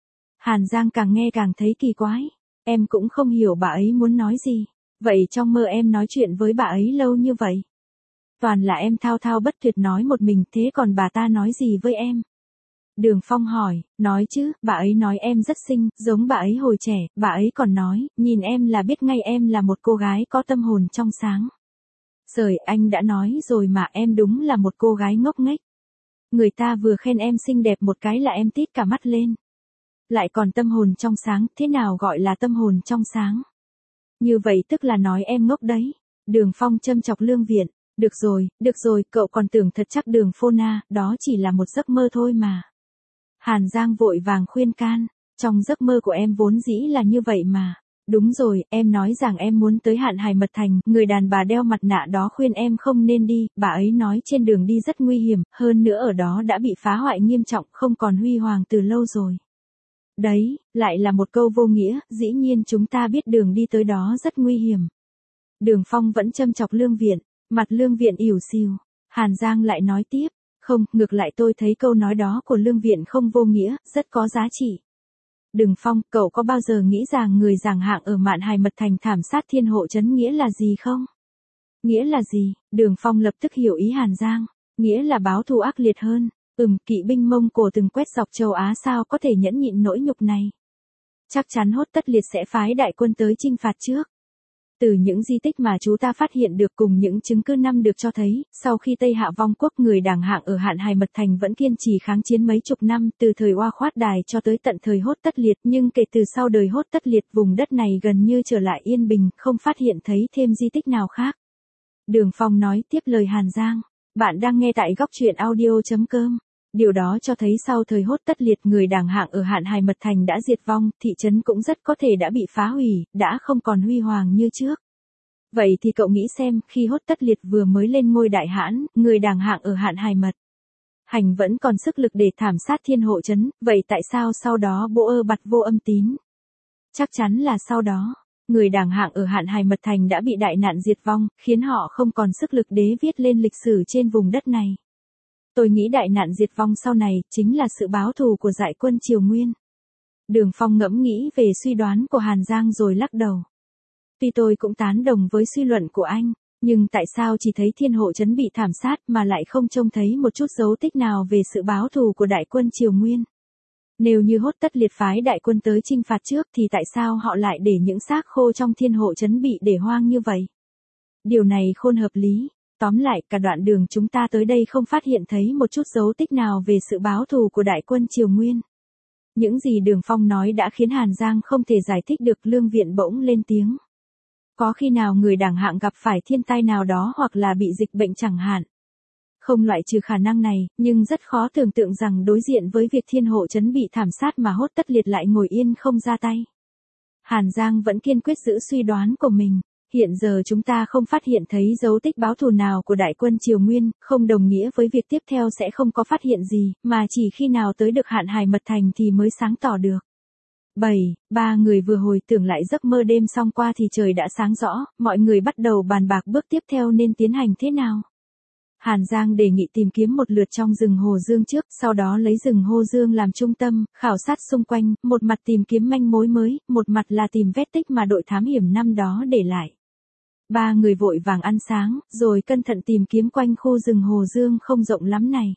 Hàn Giang càng nghe càng thấy kỳ quái. Em cũng không hiểu bà ấy muốn nói gì. Vậy trong mơ em nói chuyện với bà ấy lâu như vậy? Toàn là em thao thao bất tuyệt nói một mình, thế còn bà ta nói gì với em? Đường Phong hỏi, nói chứ, bà ấy nói em rất xinh, giống bà ấy hồi trẻ, bà ấy còn nói, nhìn em là biết ngay em là một cô gái có tâm hồn trong sáng. Trời, anh đã nói rồi mà, em đúng là một cô gái ngốc nghếch. Người ta vừa khen em xinh đẹp một cái là em tít cả mắt lên. Lại còn tâm hồn trong sáng, thế nào gọi là tâm hồn trong sáng? Như vậy tức là nói em ngốc đấy. Đường Phong châm chọc Lương Viện. Được rồi, cậu còn tưởng thật chắc Đường Phô Na, đó chỉ là một giấc mơ thôi mà. Hàn Giang vội vàng khuyên can, trong giấc mơ của em vốn dĩ là như vậy mà. Đúng rồi, em nói rằng em muốn tới Hạn Hải Mật Thành, người đàn bà đeo mặt nạ đó khuyên em không nên đi, bà ấy nói trên đường đi rất nguy hiểm, hơn nữa ở đó đã bị phá hoại nghiêm trọng, không còn huy hoàng từ lâu rồi. Đấy, lại là một câu vô nghĩa, dĩ nhiên chúng ta biết đường đi tới đó rất nguy hiểm. Đường Phong vẫn châm chọc Lương Viện, mặt Lương Viện ỉu xìu. Hàn Giang lại nói tiếp, không, ngược lại tôi thấy câu nói đó của Lương Viện không vô nghĩa, rất có giá trị. Đường Phong, cậu có bao giờ nghĩ rằng người giảng hạng ở Mạn Hải Mật Thành thảm sát thiên hộ trấn nghĩa là gì không? Nghĩa là gì? Đường Phong lập tức hiểu ý Hàn Giang. Nghĩa là báo thù ác liệt hơn. Kỵ binh Mông Cổ từng quét dọc châu Á sao có thể nhẫn nhịn nỗi nhục này. Chắc chắn Hốt Tất Liệt sẽ phái đại quân tới chinh phạt trước. Từ những di tích mà chúng ta phát hiện được cùng những chứng cứ năm được cho thấy, sau khi Tây Hạ vong quốc người đảng hạng ở Hạn Hải Mật Thành vẫn kiên trì kháng chiến mấy chục năm, từ thời Oa Khoát Đài cho tới tận thời Hốt Tất Liệt, nhưng kể từ sau đời Hốt Tất Liệt vùng đất này gần như trở lại yên bình, không phát hiện thấy thêm di tích nào khác. Đường Phong nói tiếp lời Hàn Giang, bạn đang nghe tại góc truyện audio.com. Điều đó cho thấy sau thời Hốt Tất Liệt người đảng hạng ở Hạn Hải Mật Thành đã diệt vong, thị trấn cũng rất có thể đã bị phá hủy, đã không còn huy hoàng như trước. Vậy thì cậu nghĩ xem, khi Hốt Tất Liệt vừa mới lên ngôi đại hãn, người đảng hạng ở Hạn Hải Mật Hành vẫn còn sức lực để thảm sát thiên hộ trấn, vậy tại sao sau đó Bô Ơ Bặt Vô Âm Tín? Chắc chắn là sau đó, người đảng hạng ở Hạn Hải Mật Thành đã bị đại nạn diệt vong, khiến họ không còn sức lực để viết lên lịch sử trên vùng đất này. Tôi nghĩ đại nạn diệt vong sau này chính là sự báo thù của dại quân Triều Nguyên. Đường Phong ngẫm nghĩ về suy đoán của Hàn Giang rồi lắc đầu. Tuy tôi cũng tán đồng với suy luận của anh, nhưng tại sao chỉ thấy thiên hộ trấn bị thảm sát mà lại không trông thấy một chút dấu tích nào về sự báo thù của đại quân Triều Nguyên? Nếu như Hốt Tất Liệt phái đại quân tới chinh phạt trước thì tại sao họ lại để những xác khô trong thiên hộ trấn bị để hoang như vậy? Điều này khôn hợp lý. Tóm lại, cả đoạn đường chúng ta tới đây không phát hiện thấy một chút dấu tích nào về sự báo thù của đại quân Triều Nguyên. Những gì Đường Phong nói đã khiến Hàn Giang không thể giải thích được. Lương Viện bỗng lên tiếng. Có khi nào người đảng hạng gặp phải thiên tai nào đó hoặc là bị dịch bệnh chẳng hạn? Không loại trừ khả năng này, nhưng rất khó tưởng tượng rằng đối diện với việc thiên hộ trấn bị thảm sát mà Hốt Tất Liệt lại ngồi yên không ra tay. Hàn Giang vẫn kiên quyết giữ suy đoán của mình. Hiện giờ chúng ta không phát hiện thấy dấu tích báo thù nào của đại quân Triều Nguyên, không đồng nghĩa với việc tiếp theo sẽ không có phát hiện gì, mà chỉ khi nào tới được Hạn Hải Mật Thành thì mới sáng tỏ được. 7. Ba người vừa hồi tưởng lại giấc mơ đêm xong qua thì trời đã sáng rõ, mọi người bắt đầu bàn bạc bước tiếp theo nên tiến hành thế nào. Hàn Giang đề nghị tìm kiếm một lượt trong rừng Hồ Dương trước, sau đó lấy rừng Hồ Dương làm trung tâm, khảo sát xung quanh, một mặt tìm kiếm manh mối mới, một mặt là tìm vết tích mà đội thám hiểm năm đó để lại. Ba người vội vàng ăn sáng, rồi cẩn thận tìm kiếm quanh khu rừng Hồ Dương không rộng lắm này.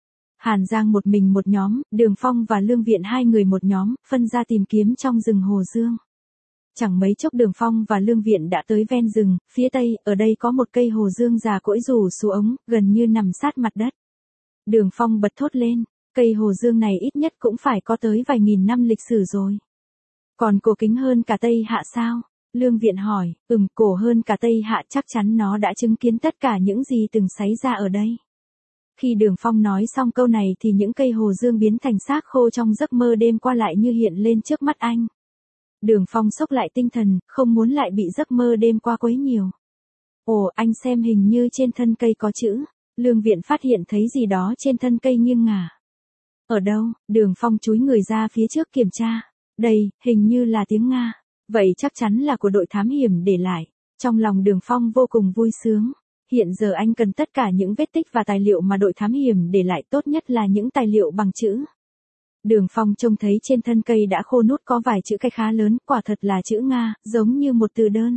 Hàn Giang một mình một nhóm, Đường Phong và Lương Viện hai người một nhóm, phân ra tìm kiếm trong rừng Hồ Dương. Chẳng mấy chốc Đường Phong và Lương Viện đã tới ven rừng, phía tây, ở đây có một cây Hồ Dương già cỗi rủ xuống ống, gần như nằm sát mặt đất. Đường Phong bật thốt lên, cây Hồ Dương này ít nhất cũng phải có tới vài nghìn năm lịch sử rồi. Còn cổ kính hơn cả Tây Hạ sao? Lương Viện hỏi, cổ hơn cả Tây Hạ, chắc chắn nó đã chứng kiến tất cả những gì từng xảy ra ở đây. Khi Đường Phong nói xong câu này thì những cây Hồ Dương biến thành xác khô trong giấc mơ đêm qua lại như hiện lên trước mắt anh. Đường Phong xốc lại tinh thần, không muốn lại bị giấc mơ đêm qua quấy nhiều. Ồ, anh xem hình như trên thân cây có chữ. Lương Viện phát hiện thấy gì đó trên thân cây nghiêng ngả. Ở đâu? Đường Phong chúi người ra phía trước kiểm tra. Đây, hình như là tiếng Nga. Vậy chắc chắn là của đội thám hiểm để lại. Trong lòng Đường Phong vô cùng vui sướng. Hiện giờ anh cần tất cả những vết tích và tài liệu mà đội thám hiểm để lại, tốt nhất là những tài liệu bằng chữ. Đường Phong trông thấy trên thân cây đã khô nút có vài chữ cái khá lớn, quả thật là chữ Nga, giống như một từ đơn.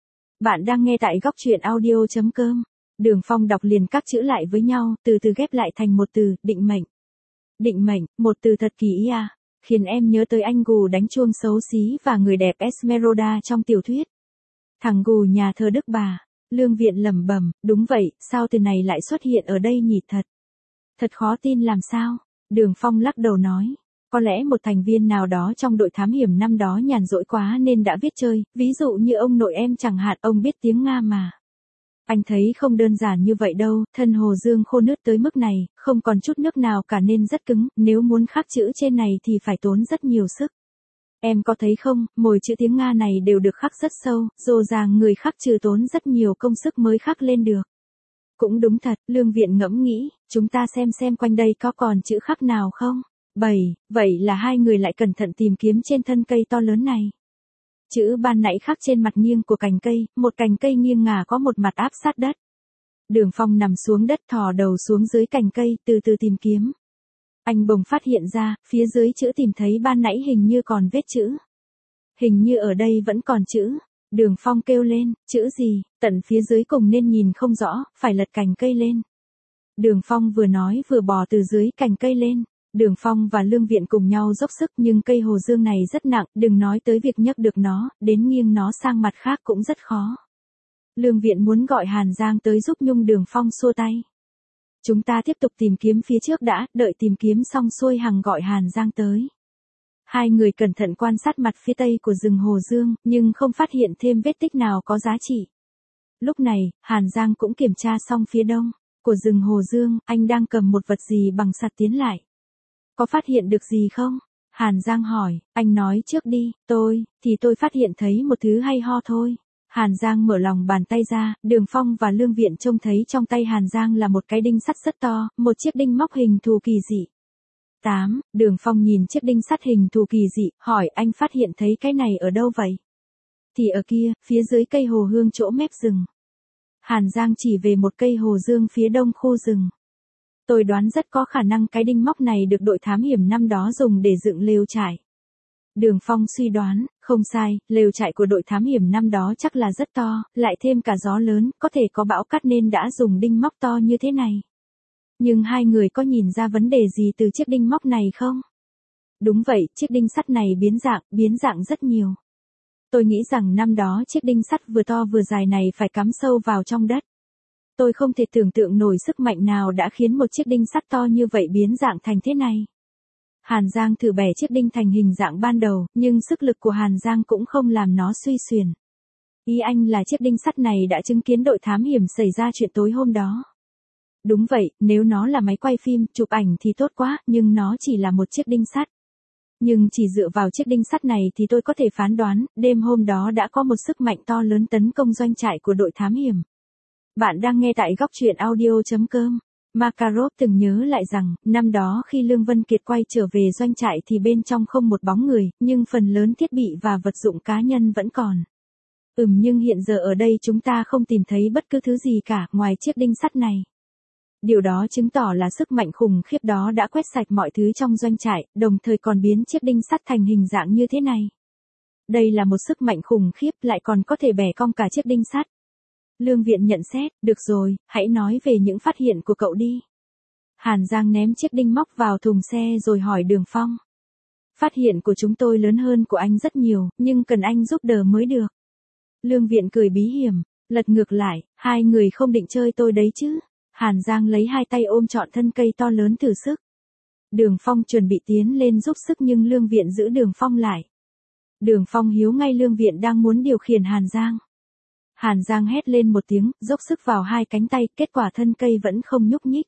Bạn đang nghe tại góc truyện audio.com. Đường Phong đọc liền các chữ lại với nhau, từ từ ghép lại thành một từ, định mệnh. Định mệnh, một từ thật kỳ ý à, khiến em nhớ tới anh gù đánh chuông xấu xí và người đẹp Esmeralda trong tiểu thuyết. Thằng gù nhà thơ Đức Bà. Lương Viện lẩm bẩm, đúng vậy, sao từ này lại xuất hiện ở đây nhỉ, thật khó tin làm sao. Đường Phong lắc đầu nói, có lẽ một thành viên nào đó trong đội thám hiểm năm đó nhàn rỗi quá nên đã viết chơi, ví dụ như ông nội em chẳng hạn, ông biết tiếng Nga mà. Anh thấy không đơn giản như vậy đâu, thân hồ dương khô nứt tới mức này, không còn chút nước nào cả nên rất cứng, nếu muốn khắc chữ trên này thì phải tốn rất nhiều sức. Em có thấy không, mỗi chữ tiếng Nga này đều được khắc rất sâu, dồ dàng người khắc trừ tốn rất nhiều công sức mới khắc lên được. Cũng đúng thật, Lương Viện ngẫm nghĩ, chúng ta xem quanh đây có còn chữ khắc nào không? Vậy là hai người lại cẩn thận tìm kiếm trên thân cây to lớn này. Chữ ban nãy khắc trên mặt nghiêng của cành cây, một cành cây nghiêng ngả có một mặt áp sát đất. Đường Phong nằm xuống đất thò đầu xuống dưới cành cây, từ từ tìm kiếm. Anh bỗng phát hiện ra, phía dưới chữ tìm thấy ban nãy hình như còn vết chữ. Hình như ở đây vẫn còn chữ. Đường Phong kêu lên, chữ gì, tận phía dưới cùng nên nhìn không rõ, phải lật cành cây lên. Đường Phong vừa nói vừa bò từ dưới cành cây lên. Đường Phong và Lương Viện cùng nhau dốc sức nhưng cây hồ dương này rất nặng, đừng nói tới việc nhấc được nó, đến nghiêng nó sang mặt khác cũng rất khó. Lương Viện muốn gọi Hàn Giang tới giúp nhưng Đường Phong xua tay. Chúng ta tiếp tục tìm kiếm phía trước đã, đợi tìm kiếm xong xuôi hằng gọi Hàn Giang tới. Hai người cẩn thận quan sát mặt phía tây của rừng hồ dương, nhưng không phát hiện thêm vết tích nào có giá trị. Lúc này, Hàn Giang cũng kiểm tra xong phía đông của rừng hồ dương, anh đang cầm một vật gì bằng sạt tiến lại. Có phát hiện được gì không? Hàn Giang hỏi, anh nói trước đi, tôi phát hiện thấy một thứ hay ho thôi. Hàn Giang mở lòng bàn tay ra, Đường Phong và Lương Viện trông thấy trong tay Hàn Giang là một cái đinh sắt rất to, một chiếc đinh móc hình thù kỳ dị. Đường Phong nhìn chiếc đinh sắt hình thù kỳ dị, hỏi anh phát hiện thấy cái này ở đâu vậy? Thì ở kia, phía dưới cây hồ hương chỗ mép rừng. Hàn Giang chỉ về một cây hồ dương phía đông khu rừng. Tôi đoán rất có khả năng cái đinh móc này được đội thám hiểm năm đó dùng để dựng lều trại. Đường Phong suy đoán, không sai, lều trại của đội thám hiểm năm đó chắc là rất to, lại thêm cả gió lớn, có thể có bão cát nên đã dùng đinh móc to như thế này. Nhưng hai người có nhìn ra vấn đề gì từ chiếc đinh móc này không? Đúng vậy, chiếc đinh sắt này biến dạng rất nhiều. Tôi nghĩ rằng năm đó chiếc đinh sắt vừa to vừa dài này phải cắm sâu vào trong đất. Tôi không thể tưởng tượng nổi sức mạnh nào đã khiến một chiếc đinh sắt to như vậy biến dạng thành thế này. Hàn Giang thử bẻ chiếc đinh thành hình dạng ban đầu, nhưng sức lực của Hàn Giang cũng không làm nó suy xuyển. Ý anh là chiếc đinh sắt này đã chứng kiến đội thám hiểm xảy ra chuyện tối hôm đó. Đúng vậy, nếu nó là máy quay phim, chụp ảnh thì tốt quá, nhưng nó chỉ là một chiếc đinh sắt. Nhưng chỉ dựa vào chiếc đinh sắt này thì tôi có thể phán đoán, đêm hôm đó đã có một sức mạnh to lớn tấn công doanh trại của đội thám hiểm. Bạn đang nghe tại góc truyện audio.com. Makarov từng nhớ lại rằng, năm đó khi Lương Vân Kiệt quay trở về doanh trại thì bên trong không một bóng người, nhưng phần lớn thiết bị và vật dụng cá nhân vẫn còn. Nhưng hiện giờ ở đây chúng ta không tìm thấy bất cứ thứ gì cả ngoài chiếc đinh sắt này. Điều đó chứng tỏ là sức mạnh khủng khiếp đó đã quét sạch mọi thứ trong doanh trại, đồng thời còn biến chiếc đinh sắt thành hình dạng như thế này. Đây là một sức mạnh khủng khiếp lại còn có thể bẻ cong cả chiếc đinh sắt. Lương Viện nhận xét, được rồi, hãy nói về những phát hiện của cậu đi. Hàn Giang ném chiếc đinh móc vào thùng xe rồi hỏi Đường Phong. Phát hiện của chúng tôi lớn hơn của anh rất nhiều, nhưng cần anh giúp đỡ mới được. Lương Viện cười bí hiểm, lật ngược lại, hai người không định chơi tôi đấy chứ. Hàn Giang lấy hai tay ôm trọn thân cây to lớn thử sức. Đường Phong chuẩn bị tiến lên giúp sức nhưng Lương Viện giữ Đường Phong lại. Đường Phong hiếu ngay Lương Viện đang muốn điều khiển Hàn Giang. Hàn Giang hét lên một tiếng, dốc sức vào hai cánh tay, kết quả thân cây vẫn không nhúc nhích.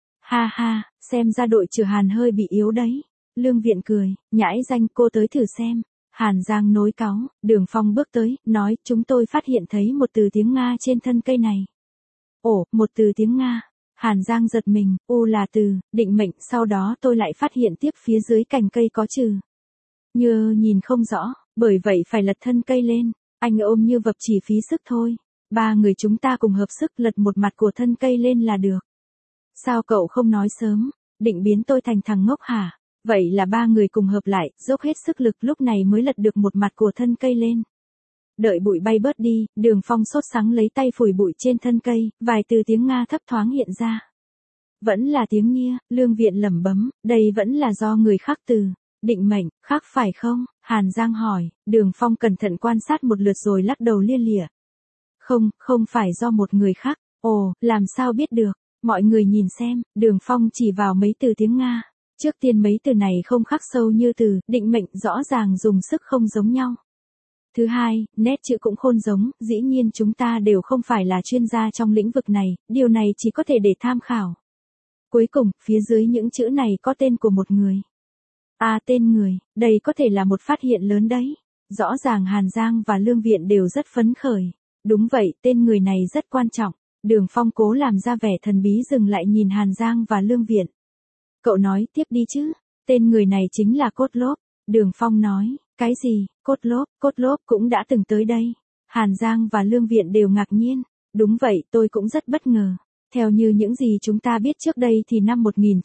Ha ha, xem ra đội trưởng Hàn hơi bị yếu đấy. Lương Viện cười, nhãi danh, cô tới thử xem. Hàn Giang nối cáu, Đường Phong bước tới, nói, chúng tôi phát hiện thấy một từ tiếng Nga trên thân cây này. Ồ, một từ tiếng Nga. Hàn Giang giật mình, là từ, định mệnh, sau đó tôi lại phát hiện tiếp phía dưới cành cây có chữ. Như nhìn không rõ, bởi vậy phải lật thân cây lên. Anh ôm như vập chỉ phí sức thôi. Ba người chúng ta cùng hợp sức lật một mặt của thân cây lên là được. Sao cậu không nói sớm, định biến tôi thành thằng ngốc hả? Vậy là ba người cùng hợp lại, dốc hết sức lực lúc này mới lật được một mặt của thân cây lên. Đợi bụi bay bớt đi, Đường Phong sốt sắng lấy tay phủi bụi trên thân cây, vài từ tiếng Nga thấp thoáng hiện ra. Vẫn là tiếng Nghia, Lương Viện lẩm bẩm, đây vẫn là do người khác từ. Định mệnh, khác phải không? Hàn Giang hỏi, Đường Phong cẩn thận quan sát một lượt rồi lắc đầu lia lịa. Không, không phải do một người khác. Ồ, làm sao biết được? Mọi người nhìn xem, Đường Phong chỉ vào mấy từ tiếng Nga. Trước tiên mấy từ này không khắc sâu như từ, định mệnh rõ ràng dùng sức không giống nhau. Thứ hai, nét chữ cũng khôn giống, dĩ nhiên chúng ta đều không phải là chuyên gia trong lĩnh vực này, điều này chỉ có thể để tham khảo. Cuối cùng, phía dưới những chữ này có tên của một người. À, tên người, đây có thể là một phát hiện lớn đấy. Rõ ràng Hàn Giang và Lương Viện đều rất phấn khởi. Đúng vậy, tên người này rất quan trọng. Đường Phong cố làm ra vẻ thần bí dừng lại nhìn Hàn Giang và Lương Viện. Cậu nói tiếp đi chứ, tên người này chính là Cốt Lốp. Đường Phong nói, cái gì, Cốt Lốp cũng đã từng tới đây. Hàn Giang và Lương Viện đều ngạc nhiên. Đúng vậy, tôi cũng rất bất ngờ. Theo như những gì chúng ta biết trước đây thì năm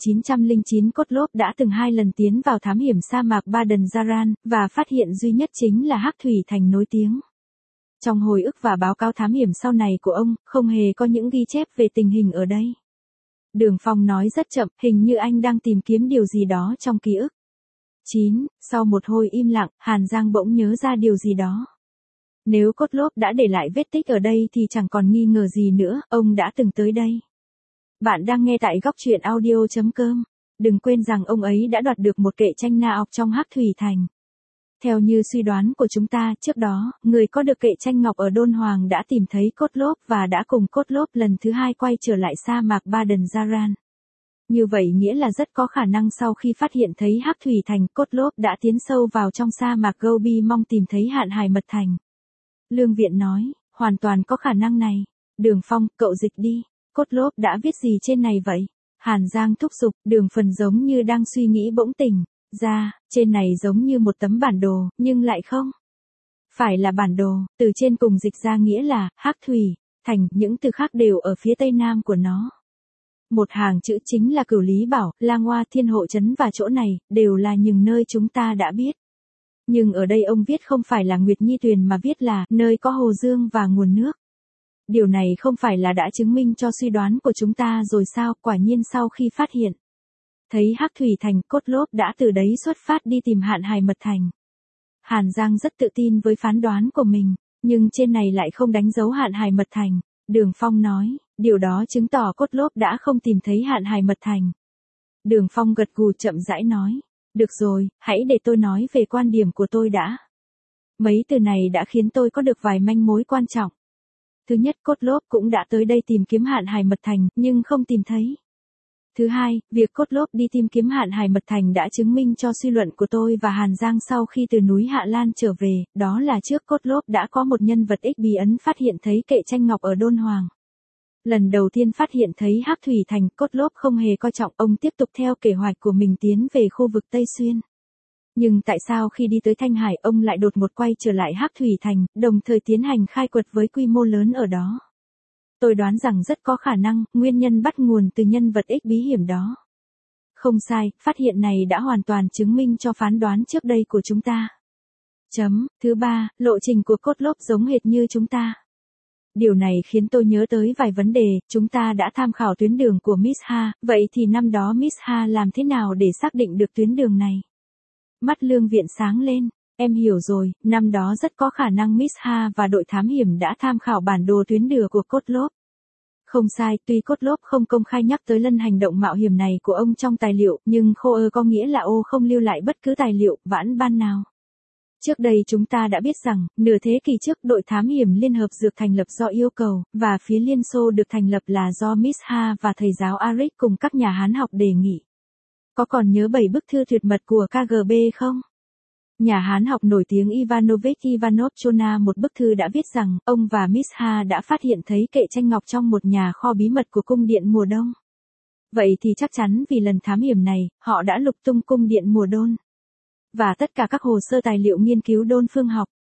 1909 Cốt Lốp đã từng 2 lần tiến vào thám hiểm sa mạc Baden-Zaran, và phát hiện duy nhất chính là Hắc Thủy Thành nổi tiếng. Trong hồi ức và báo cáo thám hiểm sau này của ông, không hề có những ghi chép về tình hình ở đây. Đường Phong nói rất chậm, hình như anh đang tìm kiếm điều gì đó trong ký ức. 9. Sau một hồi im lặng, Hàn Giang bỗng nhớ ra điều gì đó. Nếu Cốt Lốp đã để lại vết tích ở đây thì chẳng còn nghi ngờ gì nữa, ông đã từng tới đây. Bạn đang nghe tại góc truyện audio.com. Đừng quên rằng ông ấy đã đoạt được một kệ tranh Na Ọc trong Hắc Thủy Thành. Theo như suy đoán của chúng ta, trước đó, người có được kệ tranh ngọc ở Đôn Hoàng đã tìm thấy Cốt Lốp và đã cùng Cốt Lốp lần thứ 2 quay trở lại sa mạc Baden-Zaran. Như vậy nghĩa là rất có khả năng sau khi phát hiện thấy Hắc Thủy Thành, Cốt Lốp đã tiến sâu vào trong sa mạc Gobi mong tìm thấy Hạn Hải Mật Thành. Lương Viện nói, hoàn toàn có khả năng này. Đường Phong, cậu dịch đi. Cốt Lốp đã viết gì trên này vậy? Hàn Giang thúc giục, Đường Phần giống như đang suy nghĩ bỗng tỉnh ra, trên này giống như một tấm bản đồ, nhưng lại không phải là bản đồ, từ trên cùng dịch ra nghĩa là, Hắc Thủy Thành, những từ khác đều ở phía tây nam của nó. Một hàng chữ chính là Cửu Lý Bảo, Lang Hoa Thiên Hộ Trấn và chỗ này, đều là những nơi chúng ta đã biết. Nhưng ở đây ông viết không phải là Nguyệt Nhi Tuyền mà viết là, nơi có hồ dương và nguồn nước. Điều này không phải là đã chứng minh cho suy đoán của chúng ta rồi sao, quả nhiên sau khi phát hiện thấy Hắc Thủy Thành, Cốt Lốp đã từ đấy xuất phát đi tìm Hạn Hải Mật Thành. Hàn Giang rất tự tin với phán đoán của mình, nhưng trên này lại không đánh dấu Hạn Hải Mật Thành. Đường Phong nói, điều đó chứng tỏ Cốt Lốp đã không tìm thấy Hạn Hải Mật Thành. Đường Phong gật gù chậm rãi nói, được rồi, hãy để tôi nói về quan điểm của tôi đã. Mấy từ này đã khiến tôi có được vài manh mối quan trọng. Thứ nhất, Cốt Lốp cũng đã tới đây tìm kiếm Hạn Hải Mật Thành, nhưng không tìm thấy. Thứ hai, việc Cốt Lốp đi tìm kiếm Hạn Hải Mật Thành đã chứng minh cho suy luận của tôi và Hàn Giang sau khi từ núi Hạ Lan trở về, đó là trước Cốt Lốp đã có một nhân vật ích bí ẩn phát hiện thấy kệ tranh ngọc ở Đôn Hoàng. Lần đầu tiên phát hiện thấy Hắc Thủy Thành, Cốt Lốp không hề coi trọng, ông tiếp tục theo kế hoạch của mình tiến về khu vực Tây Xuyên. Nhưng tại sao khi đi tới Thanh Hải ông lại đột ngột quay trở lại Hắc Thủy Thành, đồng thời tiến hành khai quật với quy mô lớn ở đó? Tôi đoán rằng rất có khả năng, nguyên nhân bắt nguồn từ nhân vật ích bí hiểm đó. Không sai, phát hiện này đã hoàn toàn chứng minh cho phán đoán trước đây của chúng ta. Thứ ba, lộ trình của Cốt Lốp giống hệt như chúng ta. Điều này khiến tôi nhớ tới vài vấn đề, chúng ta đã tham khảo tuyến đường của Miss Ha, vậy thì năm đó Miss Ha làm thế nào để xác định được tuyến đường này? Mắt Lương Viện sáng lên, em hiểu rồi, năm đó rất có khả năng Miss Ha và đội thám hiểm đã tham khảo bản đồ tuyến đường của Cốt Lốp. Không sai, tuy Cốt Lốp không công khai nhắc tới lần hành động mạo hiểm này của ông trong tài liệu, nhưng khô có nghĩa là ô không lưu lại bất cứ tài liệu, vãn ban nào. Trước đây chúng ta đã biết rằng, nửa thế kỷ trước đội thám hiểm Liên Hợp Dược thành lập do yêu cầu, và phía Liên Xô được thành lập là do Miss Ha và thầy giáo Arik cùng các nhà Hán học đề nghị. Có còn nhớ 7 bức thư tuyệt mật của KGB không? Nhà Hán học nổi tiếng Ivanovich Ivanov Chona một bức thư đã viết rằng, ông và Miss Ha đã phát hiện thấy kệ tranh ngọc trong một nhà kho bí mật của cung điện mùa đông. Vậy thì chắc chắn vì lần thám hiểm này, họ đã lục tung cung điện mùa đông. Và tất cả các hồ sơ tài liệu nghiên cứu đôn phương học.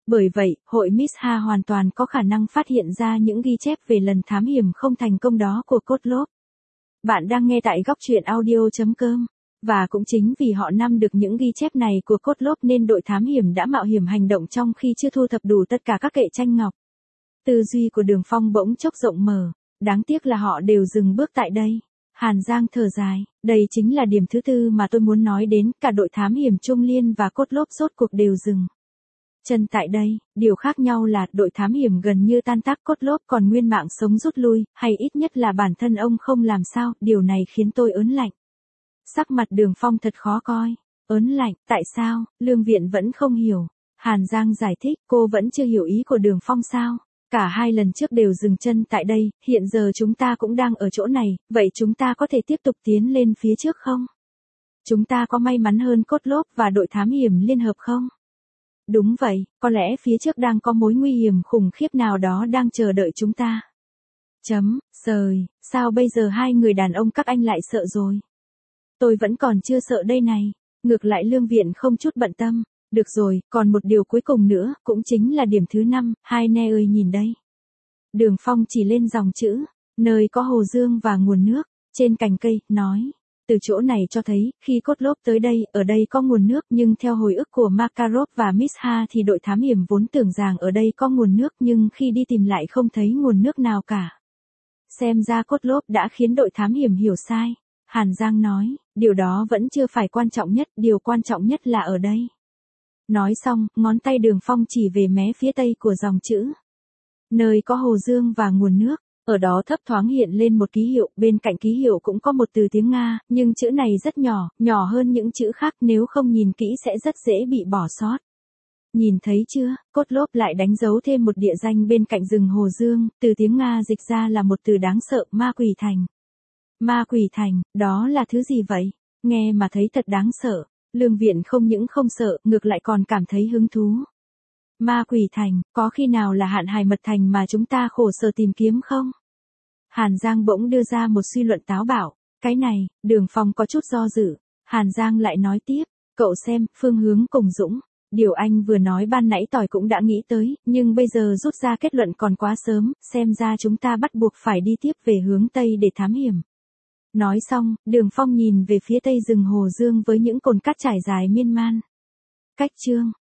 Bởi vậy, hội Miss Ha hoàn toàn có khả năng phát hiện ra những ghi chép về lần thám hiểm không thành công đó của Kotlov. Bạn đang nghe tại góc truyện audio.com. Và cũng chính vì họ nắm được những ghi chép này của Kotlov nên đội thám hiểm đã mạo hiểm hành động trong khi chưa thu thập đủ tất cả các kệ tranh ngọc. Tư duy của Đường Phong bỗng chốc rộng mở. Đáng tiếc là họ đều dừng bước tại đây. Hàn Giang thở dài, đây chính là điểm thứ tư mà tôi muốn nói đến, cả đội thám hiểm Trung Liên và Kotlov rốt cuộc đều dừng chân tại đây. Điều khác nhau là đội thám hiểm gần như tan tác, Kotlov còn nguyên mạng sống rút lui, hay ít nhất là bản thân ông không làm sao, điều này khiến tôi ớn lạnh. Sắc mặt Đường Phong thật khó coi. Ớn lạnh, tại sao? Lương Viện vẫn không hiểu. Hàn Giang giải thích, cô vẫn chưa hiểu ý của Đường Phong sao? Cả hai lần trước đều dừng chân tại đây, hiện giờ chúng ta cũng đang ở chỗ này, vậy chúng ta có thể tiếp tục tiến lên phía trước không? Chúng ta có may mắn hơn Kotlov và đội thám hiểm liên hợp không? Đúng vậy, có lẽ phía trước đang có mối nguy hiểm khủng khiếp nào đó đang chờ đợi chúng ta. Sời, sao bây giờ hai người đàn ông các anh lại sợ rồi? Tôi vẫn còn chưa sợ đây này. Ngược lại Lương Viện không chút bận tâm. Được rồi, còn một điều cuối cùng nữa, cũng chính là điểm thứ 5, hai nè ơi nhìn đây. Đường Phong chỉ lên dòng chữ, nơi có hồ dương và nguồn nước, trên cành cây, nói. Từ chỗ này cho thấy, khi Kotlov tới đây, ở đây có nguồn nước, nhưng theo hồi ức của Makarov và Miss Ha thì đội thám hiểm vốn tưởng rằng ở đây có nguồn nước nhưng khi đi tìm lại không thấy nguồn nước nào cả. Xem ra Kotlov đã khiến đội thám hiểm hiểu sai. Hàn Giang nói, điều đó vẫn chưa phải quan trọng nhất, điều quan trọng nhất là ở đây. Nói xong, ngón tay Đường Phong chỉ về mé phía tây của dòng chữ. Nơi có hồ dương và nguồn nước, ở đó thấp thoáng hiện lên một ký hiệu, bên cạnh ký hiệu cũng có một từ tiếng Nga, nhưng chữ này rất nhỏ, nhỏ hơn những chữ khác, nếu không nhìn kỹ sẽ rất dễ bị bỏ sót. Nhìn thấy chưa, Kotlov lại đánh dấu thêm một địa danh bên cạnh rừng hồ dương, từ tiếng Nga dịch ra là một từ đáng sợ, ma quỷ thành. Ma quỷ thành, đó là thứ gì vậy? Nghe mà thấy thật đáng sợ. Lương Viện không những không sợ, ngược lại còn cảm thấy hứng thú. Ma quỷ thành, có khi nào là Hạn Hải Mật Thành mà chúng ta khổ sở tìm kiếm không? Hàn Giang bỗng đưa ra một suy luận táo bạo. Cái này, Đường Phong có chút do dự. Hàn Giang lại nói tiếp, cậu xem, phương hướng cùng dũng. Điều anh vừa nói ban nãy tỏi cũng đã nghĩ tới, nhưng bây giờ rút ra kết luận còn quá sớm, xem ra chúng ta bắt buộc phải đi tiếp về hướng Tây để thám hiểm. Nói xong, Đường Phong nhìn về phía tây rừng hồ dương với những cồn cát trải dài miên man. Cách chương